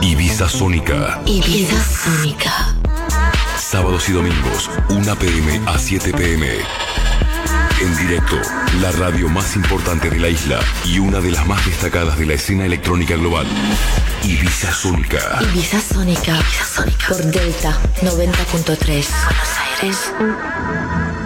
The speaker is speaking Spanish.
Ibiza Sónica. Ibiza Sónica. Sábados y domingos, 1 p.m. a 7 p.m. En directo, la radio más importante de la isla y una de las más destacadas de la escena electrónica global. Ibiza Sónica. Ibiza Sónica. Por Delta 90.3. Buenos Aires.